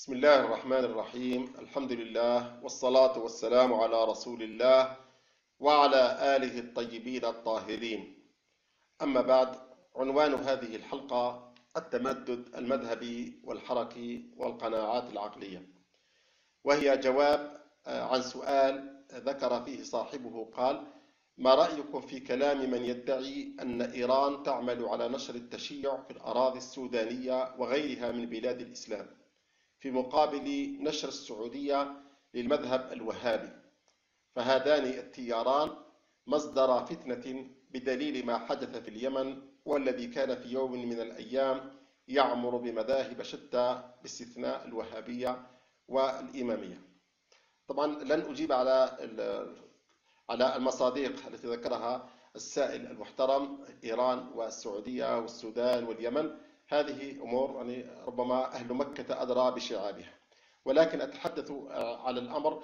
بسم الله الرحمن الرحيم. الحمد لله والصلاة والسلام على رسول الله وعلى آله الطيبين الطاهرين. أما بعد، عنوان هذه الحلقة التمدد المذهبي والحركي والقناعات العقلية، وهي جواب عن سؤال ذكر فيه صاحبه قال: ما رأيكم في كلام من يدعي أن إيران تعمل على نشر التشيع في الأراضي السودانية وغيرها من بلاد الإسلام في مقابل نشر السعودية للمذهب الوهابي؟ فهذان التياران مصدر فتنة بدليل ما حدث في اليمن، والذي كان في يوم من الأيام يعمر بمذاهب شتى باستثناء الوهابية والإمامية. طبعا لن أجيب على المصادق التي ذكرها السائل المحترم، إيران والسعودية والسودان واليمن. هذه أمور يعني ربما أهل مكة أدرى بشعابها، ولكن أتحدث على الأمر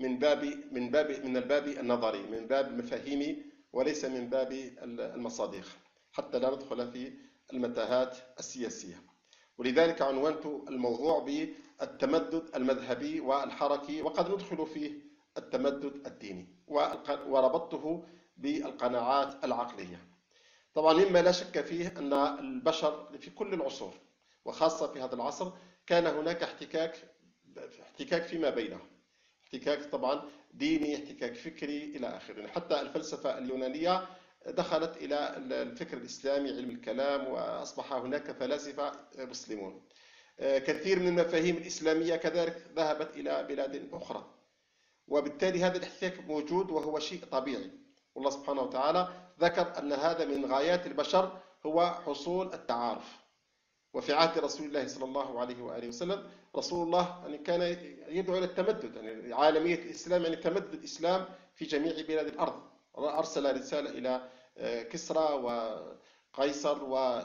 من الباب النظري، من باب المفاهيم، وليس من باب المصادق، حتى لا ندخل في المتاهات السياسية. ولذلك عنونت الموضوع بالتمدد المذهبي والحركي، وقد ندخل فيه التمدد الديني، وربطته بالقناعات العقلية. طبعا مما لا شك فيه أن البشر في كل العصور، وخاصة في هذا العصر، كان هناك احتكاك فيما بينهم، احتكاك طبعا ديني، احتكاك فكري إلى آخره. حتى الفلسفة اليونانية دخلت إلى الفكر الإسلامي، علم الكلام، وأصبح هناك فلاسفة مسلمون. كثير من المفاهيم الإسلامية كذلك ذهبت إلى بلاد أخرى، وبالتالي هذا الاحتكاك موجود وهو شيء طبيعي. والله سبحانه وتعالى ذكر أن هذا من غايات البشر هو حصول التعارف. وفي عهد رسول الله صلى الله عليه وآله وسلم، رسول الله يعني كان يدعو إلى التمدد، يعني عالمية الإسلام، يعني تمدد الإسلام في جميع بلاد الأرض. أرسل رسالة إلى كسرى وقيصر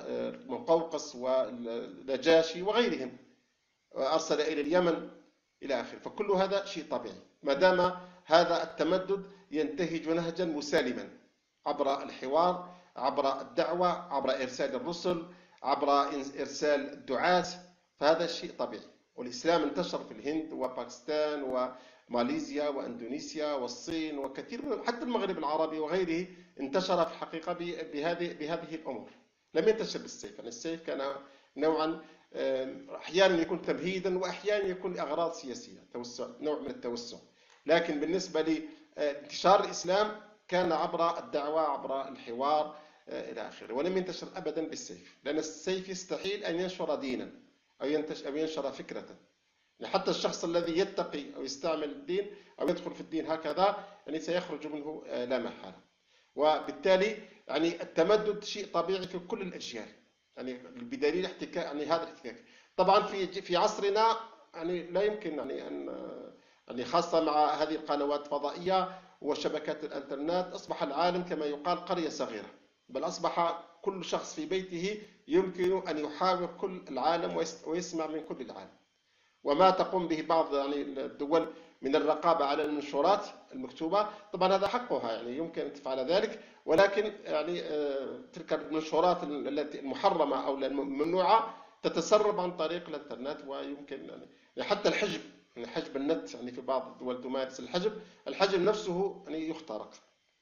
ومقوقس والنجاشي وغيرهم، أرسل إلى اليمن إلى آخره. فكل هذا شيء طبيعي ما دام هذا التمدد ينتهج نهجا مسالما عبر الحوار، عبر الدعوة، عبر إرسال الرسل، عبر إرسال الدعاة. فهذا شيء طبيعي. والإسلام انتشر في الهند وباكستان وماليزيا وأندونيسيا والصين وكثير من، حتى المغرب العربي وغيره، انتشر في الحقيقة بهذه الأمور. لم ينتشر بالسيف، يعني السيف كان نوعا أحيانا يكون تمهيدا، وأحيانا يكون لأغراض سياسية، نوع من التوسع. لكن بالنسبة لانتشار الإسلام كان عبر الدعوة، عبر الحوار إلى آخره، ولم ينتشر أبدا بالسيف، لأن السيف يستحيل أن ينشر دينا أو ينشر فكرة. يعني حتى الشخص الذي يتقي أو يستعمل الدين أو يدخل في الدين هكذا يعني سيخرج منه لا محالة. وبالتالي يعني التمدد شيء طبيعي في كل الأجيال، يعني بدليل احتكاك، يعني هذا الاحتكاك. طبعا في عصرنا يعني لا يمكن يعني أن يعني خاصة مع هذه القنوات الفضائية وشبكات الانترنت، أصبح العالم كما يقال قرية صغيرة، بل أصبح كل شخص في بيته يمكن أن يحاور كل العالم ويسمع من كل العالم. وما تقوم به بعض يعني الدول من الرقابة على المنشورات المكتوبة، طبعا هذا حقها، يعني يمكن أن تفعل ذلك، ولكن يعني تلك المنشورات التي المحرمة أو الممنوعة تتسرب عن طريق الانترنت، ويمكن يعني حتى الحجب، يعني حجب النت، يعني في بعض الدول تمارس الحجب نفسه يعني يخترق.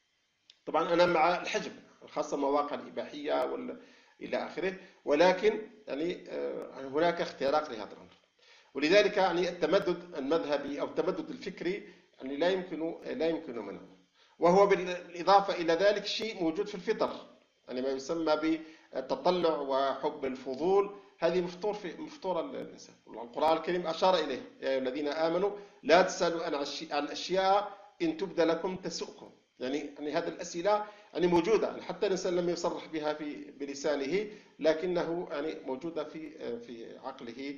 طبعا أنا مع الحجب، خاصة المواقع الإباحية إلى آخره، ولكن يعني هناك اختراق لهذا الأمر. ولذلك يعني التمدد المذهبي أو التمدد الفكري يعني لا يمكن منه. وهو بالإضافة إلى ذلك شيء موجود في الفطر، يعني ما يسمى بالتطلع وحب الفضول. هذه مفطورة الإنسان. القرآن الكريم أشار إليه: يا أيها الذين آمنوا لا تسألوا عن أشياء إن تبد لكم تسؤكم. يعني هذه الأسئلة يعني موجودة، يعني حتى الإنسان لم يصرح بها بلسانه، لكنه يعني موجودة في عقله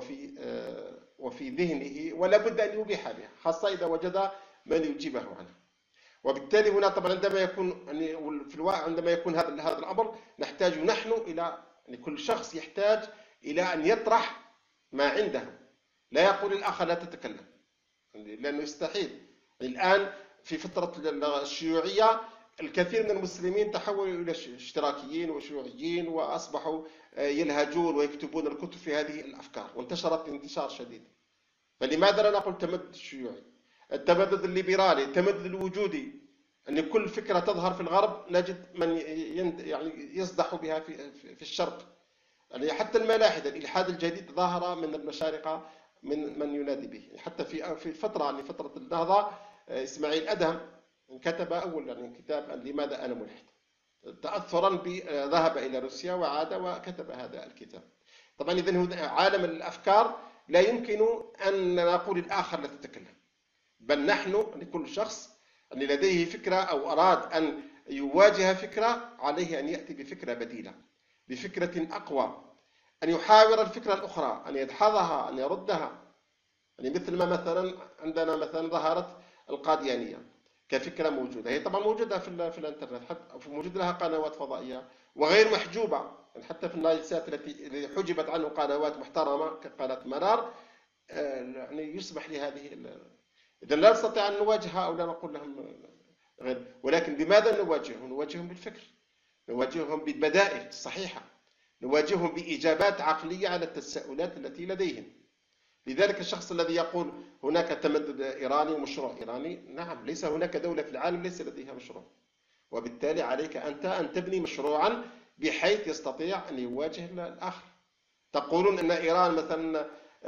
وفي ذهنه، ولا بد أن يوبح بها، خاصة إذا وجد من يجيبه عنه. وبالتالي هنا طبعا عندما يكون يعني في الواقع، عندما يكون هذا الأمر، نحتاج نحن إلى، يعني كل شخص يحتاج إلى أن يطرح ما عنده، لا يقول الآخر لا تتكلم، لأنه يستحيل. الآن في فترة الشيوعية الكثير من المسلمين تحولوا إلى اشتراكيين وشيوعيين، وأصبحوا يلهجون ويكتبون الكتب في هذه الأفكار، وانتشرت انتشار شديد. فلماذا لا نقول التمدد الشيوعي، التمدد الليبرالي، التمدد الوجودي؟ أن كل فكرة تظهر في الغرب نجد من يعني يصدح بها في الشرق. يعني حتى الملاحدة، الإلحاد الجديد ظهر من المشارقة، من ينادي به. حتى في فترة، يعني فترة النهضة، إسماعيل أدهم كتب أول يعني كتاب لماذا أنا ملحد، تأثرا ذهب إلى روسيا وعاد وكتب هذا الكتاب. طبعا إذن عالم الأفكار لا يمكن أن نقول الآخر لا تتكلم، بل نحن لكل شخص أن لديه فكرة أو أراد أن يواجه فكرة عليه أن يأتي بفكرة بديلة، بفكرة أقوى، أن يحاور الفكرة الأخرى، أن يدحضها، أن يردها. يعني مثل ما مثلا عندنا مثلا ظهرت القاديانية كفكرة موجودة، هي طبعا موجودة في الانترنت، حتى موجود لها قنوات فضائية وغير محجوبة، يعني حتى في النايل سات التي حجبت عنه قنوات محترمة كقناة منار، يعني يسمح لهذه. إذا لا نستطيع أن نواجهها أو لا نقول لهم غير، ولكن بماذا نواجههم؟ نواجههم بالفكر، نواجههم بالبدائل الصحيحة، نواجههم بإجابات عقلية على التساؤلات التي لديهم. لذلك الشخص الذي يقول هناك تمدد إيراني ومشروع إيراني، نعم، ليس هناك دولة في العالم ليس لديها مشروع، وبالتالي عليك أنت أن تبني مشروعا بحيث يستطيع أن يواجه الآخر. تقولون أن إيران مثلا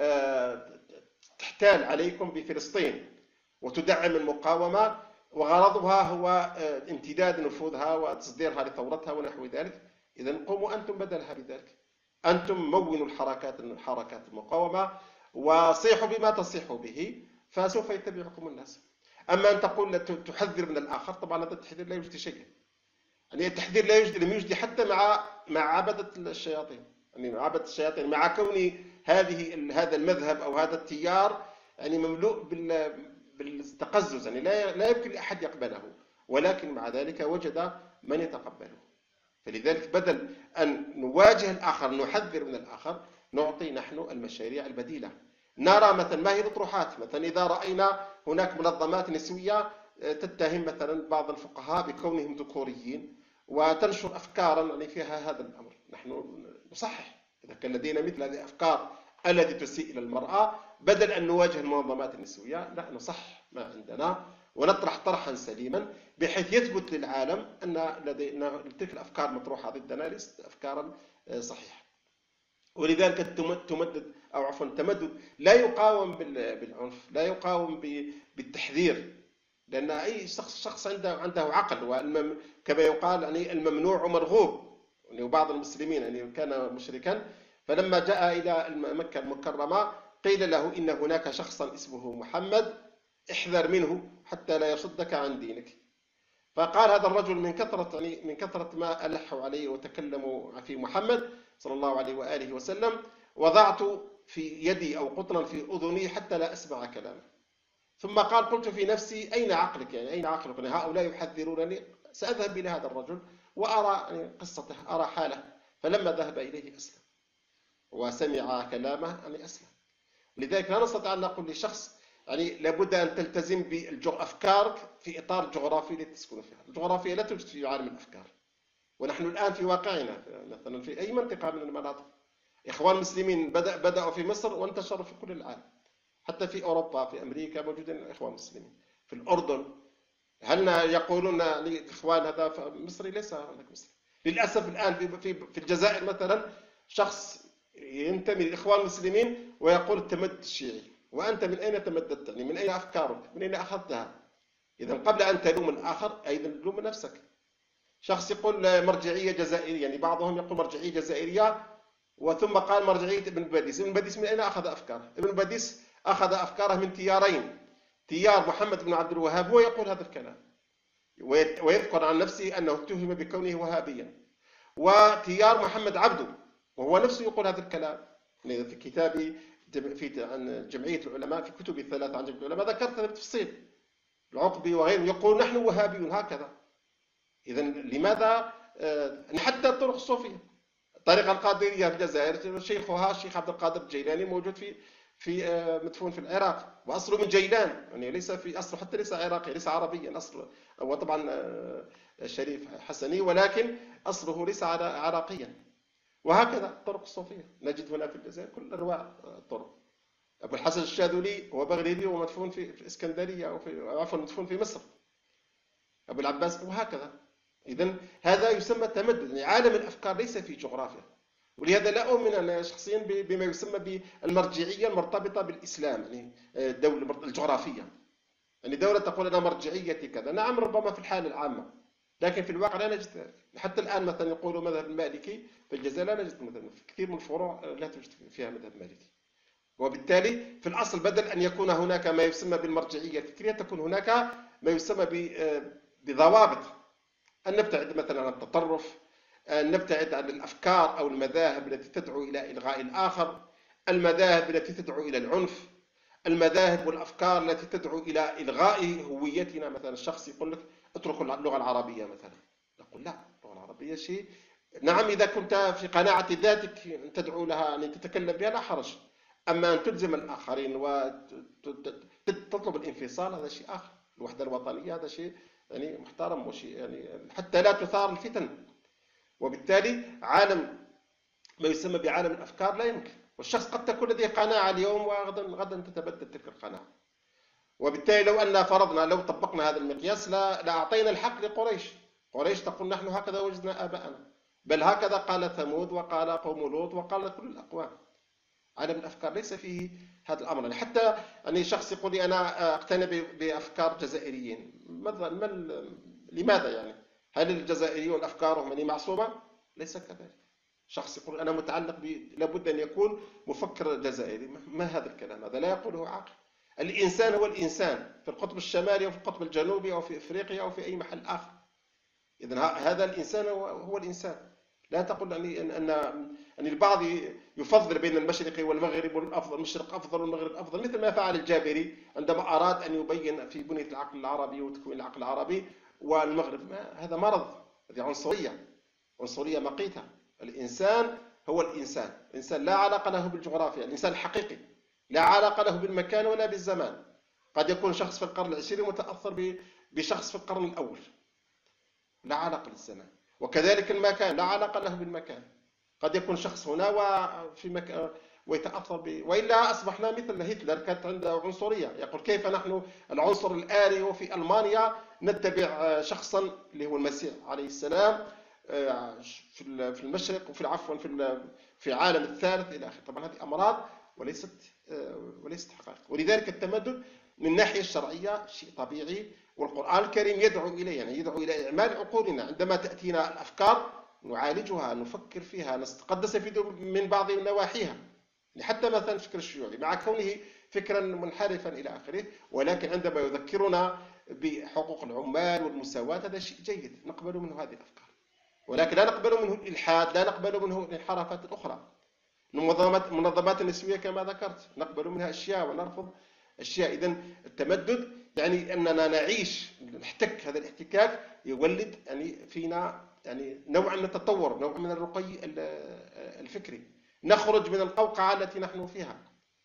تحتال عليكم بفلسطين وتدعم المقاومة وغرضها هو امتداد نفوذها وتصديرها لثورتها ونحو ذلك، إذا قوموا أنتم بدلها بذلك، أنتم مونوا حركات المقاومة وصيحوا بما تصيحوا به، فسوف يتبعكم الناس. أما أن تقول تحذر من الآخر، طبعا هذا التحذير لا يجدي شيئا. يعني التحذير لا يجدي، لم يجدي حتى مع عبدة الشياطين، يعني مع عبدة الشياطين، مع كون هذا المذهب أو هذا التيار يعني مملوء بالتقزز، يعني لا يمكن لأحد يقبله، ولكن مع ذلك وجد من يتقبله. فلذلك بدل أن نواجه الآخر، نحذر من الآخر، نعطي نحن المشاريع البديلة. نرى مثلا ما هي الأطروحات، مثلا إذا رأينا هناك منظمات نسوية تتهم مثلا بعض الفقهاء بكونهم ذكوريين وتنشر أفكارا يعني فيها هذا الأمر، نحن نصحح إذا كان لدينا مثل هذه الأفكار التي تسيء إلى المرأة، بدل أن نواجه المنظمات النسوية لا، نصحح ما عندنا ونطرح طرحا سليما بحيث يثبت للعالم أن لدينا تلك الأفكار المطروحة ضدنا ليست أفكارا صحيحة. ولذلك التمدد لا يقاوم بالعنف، لا يقاوم بالتحذير، لأن أي شخص عنده عقل، كما يقال يعني الممنوع مرغوب. يعني بعض المسلمين يعني كان مشركا، فلما جاء إلى مكة المكرمة قيل له إن هناك شخصا اسمه محمد، احذر منه حتى لا يصدك عن دينك. فقال هذا الرجل من كثرة ما ألحوا عليه وتكلموا في محمد صلى الله عليه وآله وسلم، وضعت في يدي أو قطنا في أذني حتى لا أسمع كلامه. ثم قال قلت في نفسي أين عقلك، يعني أين عقلك، يعني هؤلاء يحذرونني، سأذهب إلى هذا الرجل وأرى يعني قصته، أرى حاله. فلما ذهب إليه أسلم وسمع كلامه يعني أسلم. لذلك لا نستطيع أن نقول لشخص يعني لابد أن تلتزم بأفكارك في إطار الجغرافي التي تسكن فيها. الجغرافيا لا توجد في عالم الأفكار، ونحن الآن في واقعنا مثلا في أي منطقة من المناطق. إخوان المسلمين بدأوا في مصر وانتشروا في كل العالم، حتى في أوروبا، في أمريكا موجودين إخوان مسلمين، في الأردن. هل يقولون للإخوان هذا مصري؟ ليس هناك مصري. للأسف الآن في الجزائر مثلا شخص ينتمي للإخوان المسلمين ويقول التمدد الشيعي، وأنت من أين تمددت؟ يعني من أين أفكارك؟ من أين أخذتها؟ إذا قبل أن تلوم الآخر أيضا لوم نفسك. شخص يقول مرجعية جزائرية، يعني بعضهم يقول مرجعية جزائرية وثم قال مرجعية ابن باديس. ابن باديس من أين أخذ أفكاره؟ ابن باديس أخذ أفكاره من تيارين، تيار محمد بن عبد الوهاب هو يقول هذا الكلام ويذكر عن نفسه أنه اتهم بكونه وهابيا، وتيار محمد عبده وهو نفسه يقول هذا الكلام. في كتابي عن جمعية العلماء، في كتبي الثلاثة عن جمعية العلماء ذكرت هذا بالتفصيل. العقبي وغيره يقول نحن وهابيون هكذا. إذا لماذا حتى الطرق الصوفية، الطريقة القادرية في الجزائر شيخها الشيخ عبد القادر الجيلاني موجود في مدفون في العراق، واصله من جيلان، يعني ليس في اصله حتى ليس عراقي، ليس عربيا اصله، هو طبعا شريف حسني ولكن اصله ليس عراقيا. وهكذا الطرق الصوفيه نجد هنا في الجزائر كل انواع الطرق. أبو الحسن الشاذلي هو مغربي ومدفون في اسكندرية، أو في عفوا مدفون في مصر. أبو العباس وهكذا. إذا هذا يسمى تمدد، يعني عالم الأفكار ليس في جغرافيا. ولهذا لا أؤمن أنا شخصيا بما يسمى بالمرجعية المرتبطة بالإسلام، يعني الدولة الجغرافية. يعني دولة تقول أنا مرجعيتي كذا، نعم ربما في الحالة العامة، لكن في الواقع لا نجد ذلك. حتى الآن مثلا يقولوا مذهب المالكي في الجزائر، لا نجد مثلا في كثير من الفروع لا توجد فيها مذهب مالكي. وبالتالي في الأصل بدل أن يكون هناك ما يسمى بالمرجعية الفكرية، تكون هناك ما يسمى بضوابط. أن نبتعد مثلا عن التطرف، أن نبتعد عن الأفكار أو المذاهب التي تدعو إلى إلغاء الآخر، المذاهب التي تدعو إلى العنف، المذاهب والأفكار التي تدعو إلى إلغاء هويتنا. مثلا الشخص يقول لك اترك اللغة العربية مثلا، نقول لا، اللغة العربية شيء، نعم إذا كنت في قناعة ذاتك أن تدعو لها أن تتكلم بها لا حرج، أما أن تلزم الآخرين وتطلب الانفصال هذا شيء آخر. الوحدة الوطنية هذا شيء يعني محترم، وشيء يعني حتى لا تثار الفتن. وبالتالي عالم ما يسمى بعالم الأفكار لا يمكن. والشخص قد تكون لديه قناعة اليوم وغدا تتبدل تلك القناعة. وبالتالي لو أن فرضنا لو طبقنا هذا المقياس لأعطينا الحق لقريش. قريش تقول نحن هكذا وجدنا آباءنا، بل هكذا قال ثمود وقال قوم لوط وقال كل الأقوام. عالم الأفكار ليس فيه هذا الأمر. يعني حتى يعني شخص يقول لي أنا أقتنع بأفكار جزائريين، لماذا يعني؟ هل الجزائريون أفكارهم يعني معصومة؟ ليس كذلك. شخص يقول أنا متعلق لابد أن يكون مفكر جزائري، ما هذا الكلام؟ هذا لا يقوله عاقل. الإنسان هو الإنسان في القطب الشمالي أو في القطب الجنوبي أو في إفريقيا أو في أي محل آخر. إذن هذا الإنسان هو الإنسان. لا تقل أن البعض يفضل بين المشرق والمغرب، والأفضل المشرق أفضل والمغرب أفضل، مثل ما فعل الجابري عندما أراد أن يبين في بنية العقل العربي وتكوين العقل العربي والمغرب. هذا مرض، هذه عنصرية مقيتة. الإنسان هو الإنسان. الإنسان لا علاقة له بالجغرافيا. الإنسان الحقيقي لا علاقة له بالمكان ولا بالزمان. قد يكون شخص في القرن العشرين متأثر بشخص في القرن الأول، لا علاقة للزمان. وكذلك المكان لا علاقة له بالمكان. قد يكون شخص هنا وفي مكان ويتأثر وإلا أصبحنا مثل هتلر، كانت عنده عنصرية. يقول كيف نحن العنصر الآري وفي ألمانيا نتبع شخصا اللي هو المسيح عليه السلام في المشرق وفي عفوا في العالم الثالث إلى آخره. طبعا هذه أمراض وليست حقائق. ولذلك التمدد من الناحية الشرعية شيء طبيعي، والقرآن الكريم يدعو إليه، يعني يدعو إلى إعمال عقولنا. عندما تأتينا الأفكار نعالجها، نفكر فيها، قد نستفيد من بعض نواحيها. حتى مثلا الفكر الشيوعي مع كونه فكرا منحرفا إلى آخره، ولكن عندما يذكرنا بحقوق العمال والمساواة هذا شيء جيد، نقبل منه هذه الأفكار. ولكن لا نقبل منه الإلحاد، لا نقبل منه الانحرافات الأخرى. المنظمات النسوية كما ذكرت نقبل منها أشياء ونرفض أشياء. إذن التمدد يعني أننا نعيش، نحتك. هذا الاحتكاك يولد يعني فينا يعني نوع من التطور، نوع من الرقي الفكري، نخرج من القوقعة التي نحن فيها.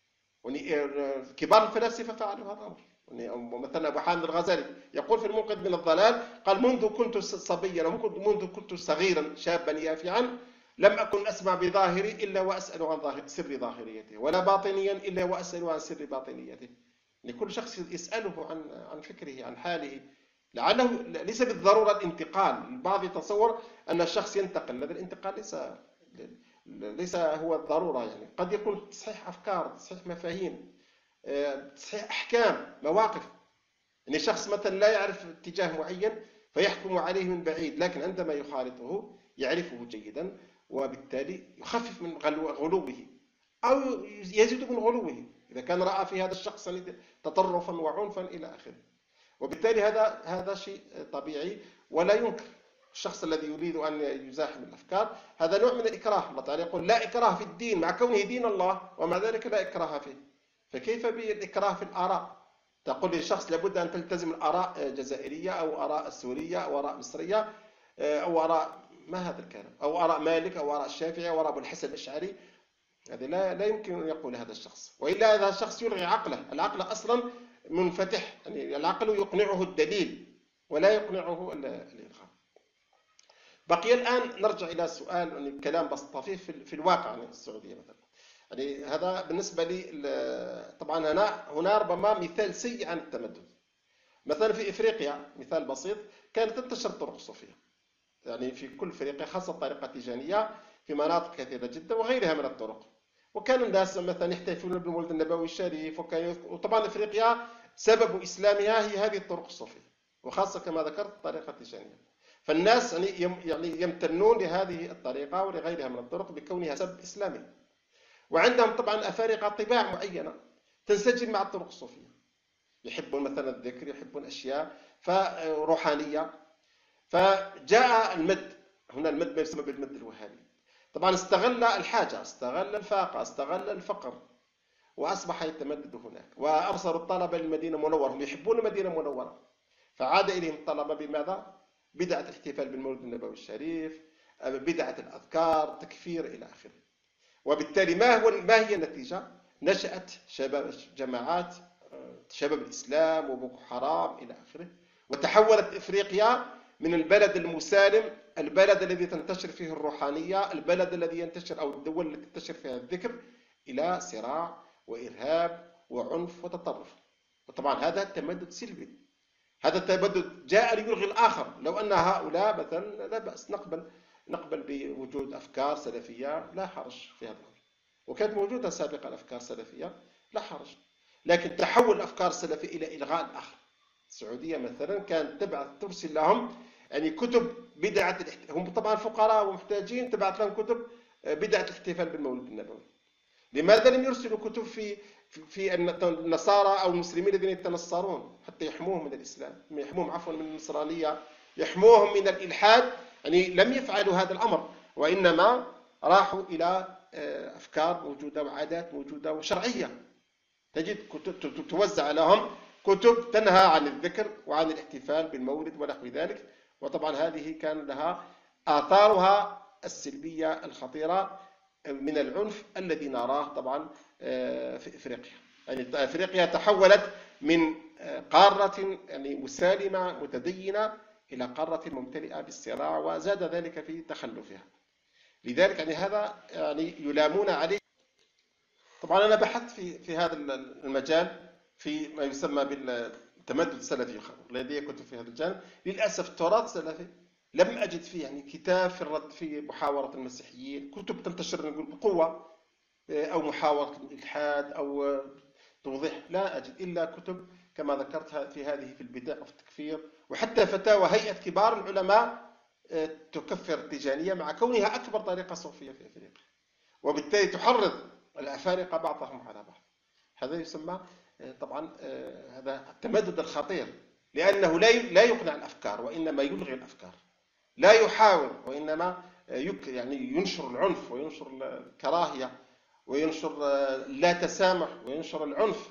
كبار الفلاسفة فعلوا هذا الأمر. مثلا أبو حامد الغزالي يقول في المنقذ من الضلال، قال منذ كنت صبيا ومنذ كنت صغيرا شابا يافعا لم أكن أسمع بظاهري إلا وأسأل عن سر ظاهريته، ولا باطنيا إلا وأسأل عن سر باطنيته. لكل شخص يسأله عن فكره، عن حاله، لعله ليس بالضرورة الانتقال. البعض يتصور أن الشخص ينتقل، هذا الانتقال ليس هو الضرورة. يعني قد يكون تصحيح أفكار، تصحيح مفاهيم، تصحيح أحكام، مواقف. يعني شخص مثلا لا يعرف اتجاه معين فيحكم عليه من بعيد، لكن عندما يخالطه يعرفه جيدا، وبالتالي يخفف من غلوه أو يزيد من غلوه إذا كان رأى في هذا الشخص تطرفا وعنفا إلى آخره. وبالتالي هذا شيء طبيعي ولا ينكر. الشخص الذي يريد أن يزاحم الأفكار هذا نوع من الإكراه. الله تعالى يقول لا إكراه في الدين، مع كونه دين الله ومع ذلك لا إكراه فيه. فكيف بالإكراه في الآراء؟ تقول للشخص لابد أن تلتزم الآراء الجزائرية أو آراء السورية أو آراء مصرية أو آراء، ما هذا الكلام، أو آراء مالك أو آراء الشافعي أو آراء أبو الحسن الأشعري. هذا لا يمكن أن يقول هذا الشخص، وإلا هذا الشخص يلغي عقله. العقل أصلا منفتح، يعني العقل يقنعه الدليل ولا يقنعه الإلغام. بقي الآن نرجع إلى سؤال، يعني كلام بس طفيف في الواقع. يعني السعودية مثلا يعني هذا بالنسبة لي طبعا هنا ربما مثال سيء عن التمدد. مثلا في إفريقيا مثال بسيط، كانت تنتشر الطرق الصوفية يعني في كل إفريقيا، خاصة الطريقة التيجانية في مناطق كثيرة جدا وغيرها من الطرق. وكان الناس مثلا يحتفلون بالمولد النبوي الشريف، وطبعا إفريقيا سبب إسلامها هي هذه الطرق الصوفية، وخاصة كما ذكرت الطريقة التيجانية. فالناس يعني يمتنون لهذه الطريقة ولغيرها من الطرق بكونها سبب إسلامي. وعندهم طبعا الأفارقة طباع معينة تنسجم مع الطرق الصوفية، يحبون مثلا الذكر، يحبون أشياء روحانية. فجاء المد، هنا المد ما يسمى بالمد الوهابي، طبعا استغل الحاجة، استغل الفاقة، استغل الفقر، وأصبح يتمدد هناك. وأرسلوا الطلبة للمدينة المنورة، هم يحبون المدينة المنورة، فعاد إليهم الطلبة بماذا؟ بدعة الاحتفال بالمولد النبوي الشريف، بدعة الأذكار، تكفير إلى آخره. وبالتالي ما هي النتيجة؟ نشأت جماعات شباب الإسلام وبوكو حرام إلى آخره، وتحولت إفريقيا من البلد المسالم، البلد الذي تنتشر فيه الروحانية، البلد الذي ينتشر أو الدول التي تنتشر فيها الذكر، إلى صراع وإرهاب وعنف وتطرف. وطبعا هذا تمدد سلبي، هذا التمدد جاء ليلغي الآخر. لو أن هؤلاء مثلا لا بأس، نقبل بوجود أفكار سلفية، لا حرج في هذا الأمر، وكانت موجودة سابقا أفكار سلفية لا حرج. لكن تحول الأفكار السلفية إلى إلغاء الآخر. السعودية مثلا كانت ترسل لهم يعني كتب بدعة هم طبعا فقراء ومحتاجين، تبعث لهم كتب بدعة الاحتفال بالمولد النبوي. لماذا لم يرسلوا كتب في النصارى أو المسلمين الذين يتنصرون حتى يحموهم من الإسلام، يحموهم عفوا من النصرانية، يحموهم من الإلحاد؟ يعني لم يفعلوا هذا الأمر، وإنما راحوا إلى أفكار موجودة وعادات موجودة وشرعية. تجد كتب توزع لهم كتب تنهى عن الذكر وعن الاحتفال بالمولد ونحو ذلك. وطبعا هذه كان لها آثارها السلبية الخطيرة من العنف الذي نراه طبعا في إفريقيا. يعني إفريقيا تحولت من قارة يعني مسالمة متدينة إلى قارة ممتلئة بالصراع، وزاد ذلك في تخلفها. لذلك يعني هذا يعني يلامون عليه. طبعا أنا بحثت في هذا المجال في ما يسمى بالتمدد السلفي، لدي كتب في هذا الجانب. للأسف التراث السلفي لم أجد فيه يعني كتاب في الرد في محاورة المسيحيين، كتب تنتشر نقول بقوة، أو محاورة الإلحاد أو توضيح، لا أجد إلا كتب كما ذكرت في هذه في البدع وفي التكفير، وحتى فتاوى هيئة كبار العلماء تكفر التيجانية مع كونها أكبر طريقة صوفية في أفريقيا، وبالتالي تحرض الأفارقة بعضهم على بعض. هذا يسمى طبعا هذا التمدد الخطير، لأنه لا يقنع الأفكار وإنما يلغي الأفكار، لا يحاول وإنما يعني ينشر العنف وينشر الكراهية وينشر لا تسامح وينشر العنف.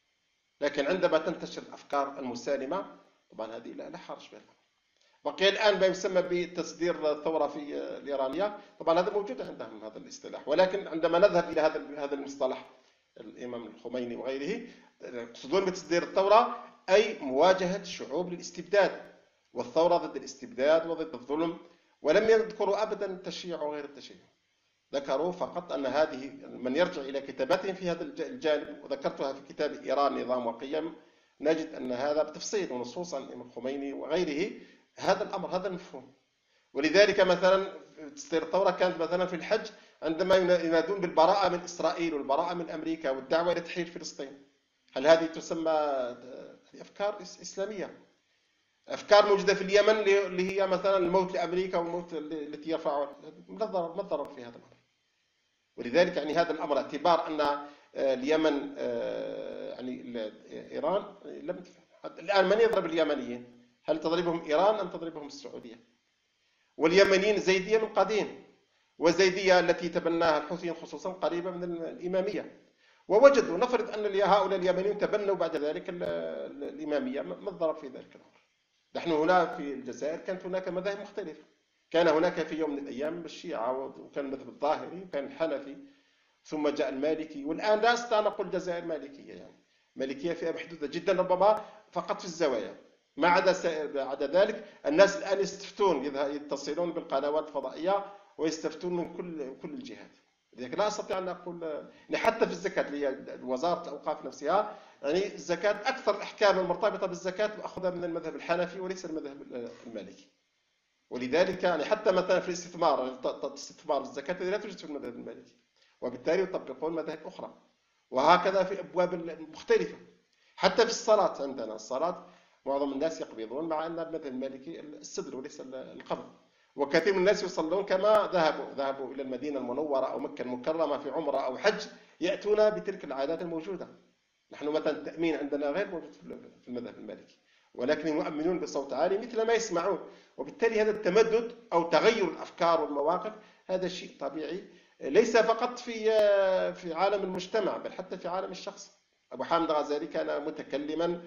لكن عندما تنتشر الأفكار المسالمة طبعا هذه لا حرج بها. بقي الآن ما يسمى بتصدير الثورة في الإيرانية، طبعا هذا موجود عندهم هذا الاصطلاح، ولكن عندما نذهب إلى هذا المصطلح الإمام الخميني وغيره يقصدون بتصدير الثورة أي مواجهة الشعوب للاستبداد، والثورة ضد الاستبداد وضد الظلم. ولم يذكروا أبدا التشيع وغير التشيع، ذكروا فقط أن هذه من يرجع إلى كتاباتهم في هذا الجانب، وذكرتها في كتاب إيران نظام وقيم، نجد أن هذا بتفصيل ونصوص عن الإمام الخميني وغيره هذا الأمر، هذا المفهوم. ولذلك مثلا تصدير الثورة كانت مثلا في الحج عندما ينادون بالبراءة من إسرائيل والبراءة من أمريكا والدعوة إلى تحرير فلسطين. هل هذه تسمى أفكار إسلامية؟ أفكار موجودة في اليمن اللي هي مثلا الموت لأمريكا والموت التي يرفعها، ما الضرر في هذا الأمر؟ ولذلك يعني هذا الأمر اعتبار أن اليمن يعني إيران لم تفعل. الآن من يضرب اليمنيين؟ هل تضربهم إيران أم تضربهم السعودية؟ واليمنيين زيدية من قديم، وزيدية التي تبناها الحوثيين خصوصا قريبة من الإمامية، ووجدوا نفرض أن هؤلاء اليمنيين تبنوا بعد ذلك الإمامية، ما الضرر في ذلك الأمر؟ نحن هنا في الجزائر كانت هناك مذاهب مختلفة، كان هناك في يوم من الأيام الشيعة، وكان المذهب الظاهري، وكان الحنفي، ثم جاء المالكي، والآن لا أستطيع أن أقول الجزائر مالكية، يعني مالكية فئة محدودة جدا ربما فقط في الزوايا، ما عدا ذلك الناس الآن يستفتون، يتصلون بالقنوات الفضائية ويستفتون من كل الجهات. لذلك لا استطيع ان اقول يعني حتى في الزكاه اللي هي وزاره الاوقاف نفسها، يعني الزكاه اكثر الاحكام المرتبطه بالزكاه ماخوذه من المذهب الحنفي وليس المذهب المالكي. ولذلك يعني حتى مثلا في الاستثمار، يعني استثمار الزكاه لا توجد في المذهب المالكي، وبالتالي يطبقون مذاهب اخرى. وهكذا في ابواب مختلفه. حتى في الصلاه، عندنا الصلاه معظم الناس يقبضون، مع ان المذهب المالكي السدر وليس القبض. وكثير من الناس يصلون كما ذهبوا الى المدينه المنوره او مكه المكرمه في عمره او حج، ياتون بتلك العادات الموجوده. نحن مثلا التامين عندنا غير موجود في المذهب المالكي، ولكن يؤمنون بصوت عالي مثل ما يسمعون. وبالتالي هذا التمدد او تغير الافكار والمواقف هذا شيء طبيعي، ليس فقط في عالم المجتمع بل حتى في عالم الشخص. ابو حامد الغزالي كان متكلما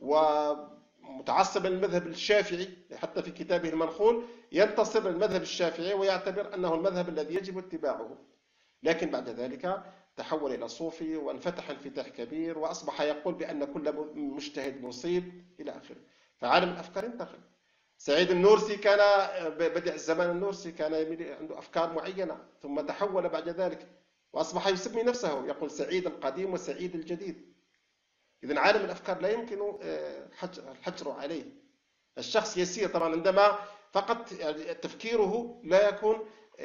ومتعصبا للمذهب الشافعي، حتى في كتابه المنخول ينتصر للمذهب الشافعي ويعتبر انه المذهب الذي يجب اتباعه. لكن بعد ذلك تحول الى صوفي وانفتح انفتاح كبير، واصبح يقول بان كل مجتهد مصيب الى اخره. فعالم الافكار انتقل. سعيد النورسي كان بدع الزمان النورسي كان عنده افكار معينه، ثم تحول بعد ذلك واصبح يسمي نفسه يقول سعيد القديم وسعيد الجديد. اذا عالم الافكار لا يمكن الحجر عليه. الشخص يسير طبعا عندما فقط تفكيره لا يكون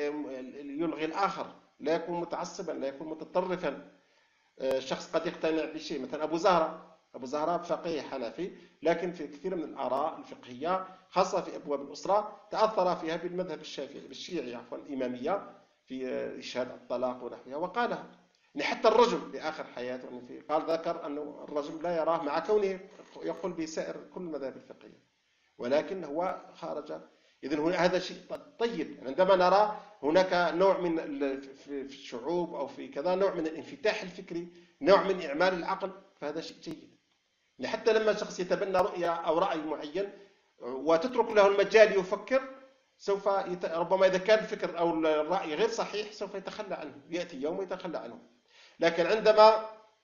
يلغي الاخر، لا يكون متعصبا، لا يكون متطرفا. الشخص قد يقتنع بشيء، مثلا ابو زهراء فقيه حنفي، لكن في كثير من الاراء الفقهيه خاصه في ابواب الاسره تاثر فيها بالمذهب الشافعي بالشيعي عفوا الاماميه في اشهاد الطلاق ونحوها، وقالها. يعني حتى الرجل لاخر حياته يعني قال ذكر انه الرجل لا يراه مع كونه يقول بسائر كل المذاهب الفقهيه، ولكن هو خارج. اذن هذا شيء طيب. عندما نرى هناك نوع من في الشعوب او في كذا نوع من الانفتاح الفكري، نوع من اعمال العقل، فهذا شيء جيد. حتى لما شخص يتبنى رؤيه او راي معين وتترك له المجال يفكر، سوف ربما اذا كان الفكر او الراي غير صحيح سوف يتخلى عنه، ياتي يوم ويتخلى عنه. لكن عندما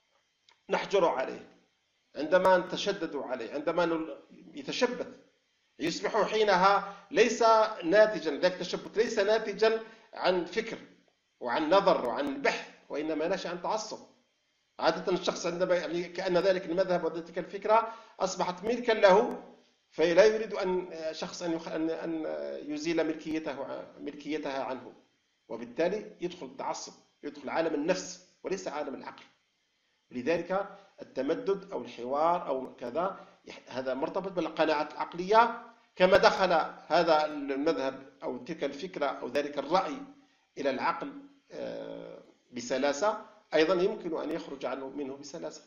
نحجر عليه، عندما نتشدد عليه، عندما يتشبث، يصبح حينها ليس ناتجا، ذاك التشبث ليس ناتجا عن فكر وعن نظر وعن بحث، وانما نشا عن تعصب. عادة الشخص عندما يعني كأن ذلك المذهب وتلك الفكرة أصبحت ملكا له، فلا يريد شخص أن يزيل ملكيتها عنه، وبالتالي يدخل التعصب، يدخل عالم النفس وليس عالم العقل. لذلك التمدد أو الحوار أو كذا هذا مرتبط بالقناعات العقلية. كما دخل هذا المذهب أو تلك الفكرة أو ذلك الرأي إلى العقل بسلاسة، أيضا يمكن أن يخرج منه بسلاسة.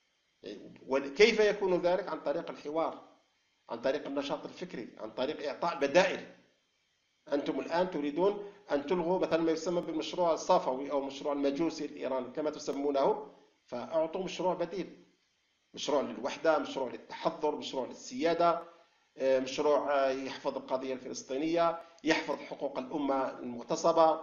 وكيف يكون ذلك؟ عن طريق الحوار، عن طريق النشاط الفكري، عن طريق إعطاء بدائل. أنتم الآن تريدون أن تلغوا مثلا ما يسمى بالمشروع الصفوي أو المشروع المجوسي الإيراني كما تسمونه، فأعطوا مشروع بديل، مشروع للوحدة، مشروع للتحضر، مشروع للسيادة، مشروع يحفظ القضية الفلسطينية، يحفظ حقوق الأمة المغتصبة،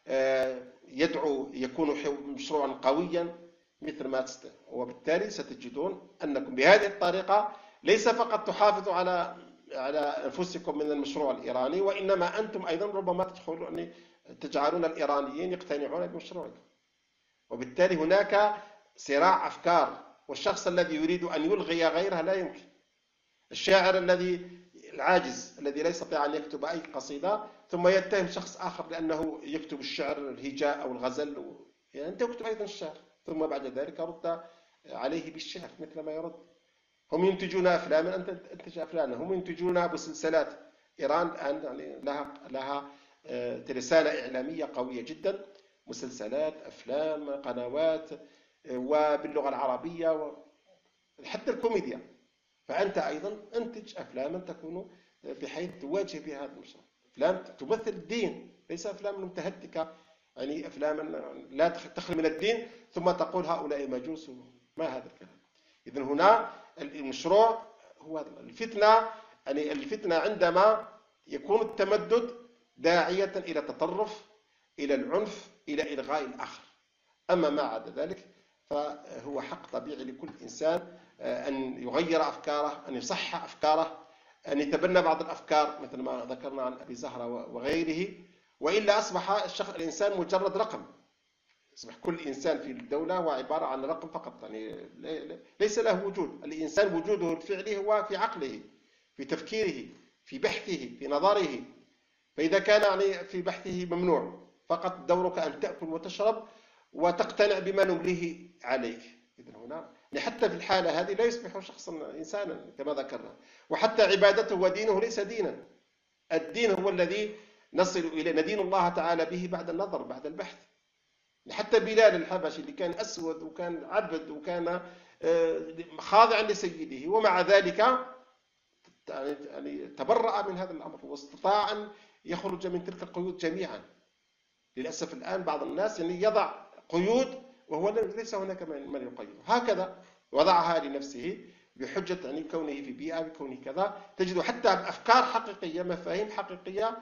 يدعو يكون مشروعا قويا مثل ما وبالتالي ستجدون أنكم بهذه الطريقة ليس فقط تحافظوا على أنفسكم من المشروع الإيراني، وإنما أنتم أيضا ربما تدخلون تجعلون الإيرانيين يقتنعون بمشروعكم. وبالتالي هناك صراع أفكار، والشخص الذي يريد أن يلغي غيره لا يمكن. الشاعر العاجز الذي لا يستطيع أن يكتب أي قصيدة ثم يتهم شخص آخر لأنه يكتب الشعر الهجاء أو الغزل، يعني أنت اكتب أيضا الشعر، ثم بعد ذلك رد عليه بالشعر مثل ما يرد. هم ينتجون أفلاما، أنت تنتج أفلاما. هم ينتجون مسلسلات. إيران الآن يعني لها رسالة إعلامية قوية جدا، مسلسلات، أفلام، قنوات، وباللغة العربية حتى الكوميديا. فأنت أيضا أنتج أفلاما تكون بحيث تواجه بها هذا المشروع، أفلام تمثل الدين، ليس أفلام متهتكة، يعني أفلام لا تخلو من الدين ثم تقول هؤلاء مجوس، ما هذا الكلام. إذن هنا المشروع هو الفتنة، يعني الفتنة عندما يكون التمدد داعية إلى التطرف، إلى العنف، إلى إلغاء الآخر. أما ما عدا ذلك فهو حق طبيعي لكل إنسان أن يغير أفكاره، أن يصحح أفكاره، أن يتبنى بعض الأفكار مثل ما ذكرنا عن أبي زهرة وغيره، وإلا أصبح الإنسان مجرد رقم. يصبح كل إنسان في الدولة هو عبارة عن رقم فقط، يعني ليس له وجود. الإنسان وجوده الفعلي هو في عقله، في تفكيره، في بحثه، في نظره. فإذا كان يعني في بحثه ممنوع، فقط دورك أن تأكل وتشرب وتقتنع بما نمليه عليك. إذن هنا حتى في الحالة هذه لا يصبح شخصا إنسانا كما ذكرنا. وحتى عبادته ودينه ليس دينا. الدين هو الذي نصل إليه، ندين الله تعالى به بعد النظر، بعد البحث. حتى بلال الحبشي اللي كان أسود وكان عبد وكان خاضعا لسيده، ومع ذلك يعني تبرأ من هذا الأمر واستطاع أن يخرج من تلك القيود جميعا. للأسف الآن بعض الناس يعني يضع قيود وهو ليس هناك من يقيده. هكذا وضعها لنفسه بحجة يعني كونه في بيئة، بكونه كذا. تجد حتى أفكار حقيقية، مفاهيم حقيقية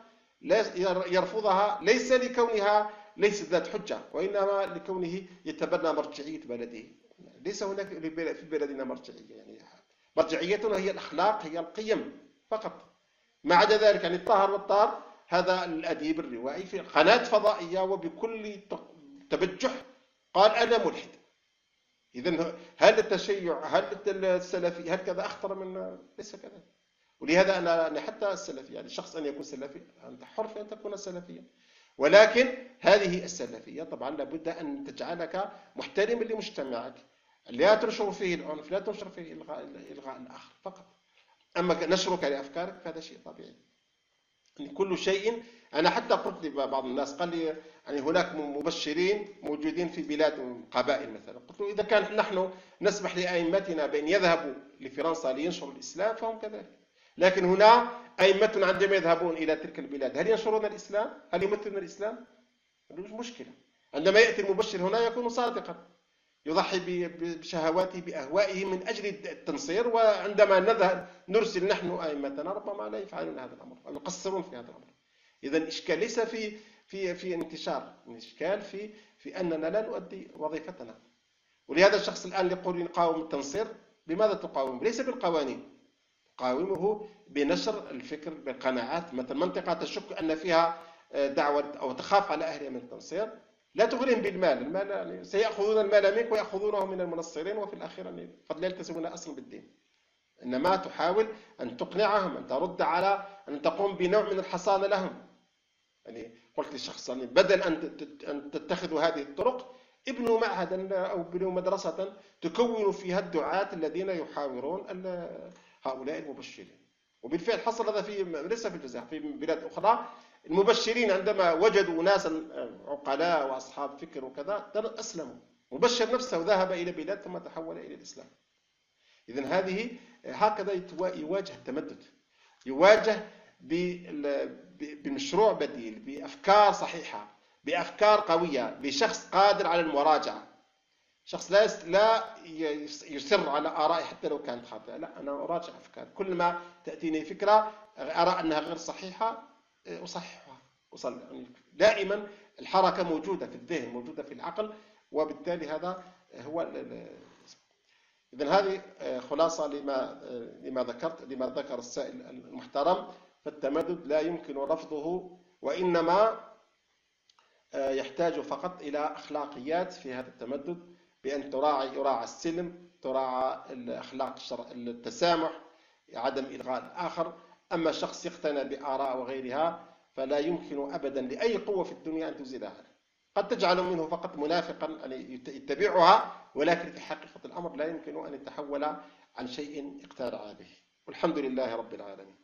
يرفضها، ليس لكونها ليست ذات حجة، وإنما لكونه يتبنى مرجعية بلده. ليس هناك في بلدنا مرجعية، يعني مرجعيتنا هي الأخلاق، هي القيم فقط. ما عدا ذلك يعني الطاهر والطار هذا الأديب الروائي في قناة فضائية وبكل تبجح قال أنا ملحد. إذن هل التشيع، هل السلفي، هل كذا أخطر من؟ ليس كذا. ولهذا أنا حتى السلفي، يعني الشخص أن يكون سلفي، أنت حر في أن تكون سلفيا، ولكن هذه السلفية طبعا لابد أن تجعلك محترما لمجتمعك، لا تنشر فيه العنف، لا تنشر فيه إلغاء الآخر فقط. أما نشرك لأفكارك فهذا شيء طبيعي. يعني كل شيء. أنا حتى قلت لبعض الناس، قال لي يعني هناك مبشرين موجودين في بلاد قبائل مثلا، قلت له إذا كان نحن نسمح لأئمتنا بأن يذهبوا لفرنسا لينشروا الإسلام فهم كذلك، لكن هنا أئمتنا عندما يذهبون إلى تلك البلاد هل ينشرون الإسلام؟ هل يمثلون الإسلام؟ مش مشكلة. عندما يأتي المبشر هنا يكون صادقا، يضحي بشهواته بأهوائه من أجل التنصير، وعندما نذهب نرسل نحن أئمتنا ربما لا يفعلون هذا الأمر أو يقصرون في هذا الأمر. إذا الإشكال ليس في انتشار، الإشكال في أننا لا نؤدي وظيفتنا. ولهذا الشخص الآن يقول يقاوم التنصير، بماذا تقاوم؟ ليس بالقوانين، تقاومه بنشر الفكر بالقناعات. مثلا منطقة تشك أن فيها دعوة أو تخاف على أهلها من التنصير، لا تغرهم بالمال. المال يعني سيأخذون المال منك ويأخذونه من المنصرين، وفي الأخير يعني قد لا يلتزمون أصلا بالدين. إنما تحاول أن تقنعهم، أن ترد على، أن تقوم بنوع من الحصانة لهم. يعني قلت للشخص يعني بدل أن تتخذوا هذه الطرق، ابنوا معهدا أو ابنوا مدرسة تكونوا فيها الدعاة الذين يحاورون هؤلاء المبشرين. وبالفعل حصل هذا ليس في الجزائر، في بلاد أخرى. المبشرين عندما وجدوا ناسا عقلاء وأصحاب فكر وكذا أسلموا. مبشر نفسه ذهب إلى بلاد ثم تحول إلى الإسلام. إذن هذه هكذا يواجه التمدد، يواجه بمشروع بديل، بأفكار صحيحة، بأفكار قوية، بشخص قادر على المراجعة، شخص لا يصر على آرائه حتى لو كانت خاطئة. لا، أنا أراجع أفكار، كل ما تأتيني فكرة أرى أنها غير صحيحة أصححها. يعني دائما الحركة موجودة في الذهن، موجودة في العقل، وبالتالي هذا هو إذن هذه خلاصة لما ذكر السائل المحترم. فالتمدد لا يمكن رفضه، وإنما يحتاج فقط إلى أخلاقيات في هذا التمدد، بأن يراعى السلم، تراعى الأخلاق، التسامح، عدم إلغاء الآخر. أما شخص يقتنع بآراء وغيرها فلا يمكن أبدا لأي قوة في الدنيا أن تزيلها. قد تجعل منه فقط منافقا يعني يتبعها، ولكن في حقيقة الأمر لا يمكن أن يتحول عن شيء اقتنع به. والحمد لله رب العالمين.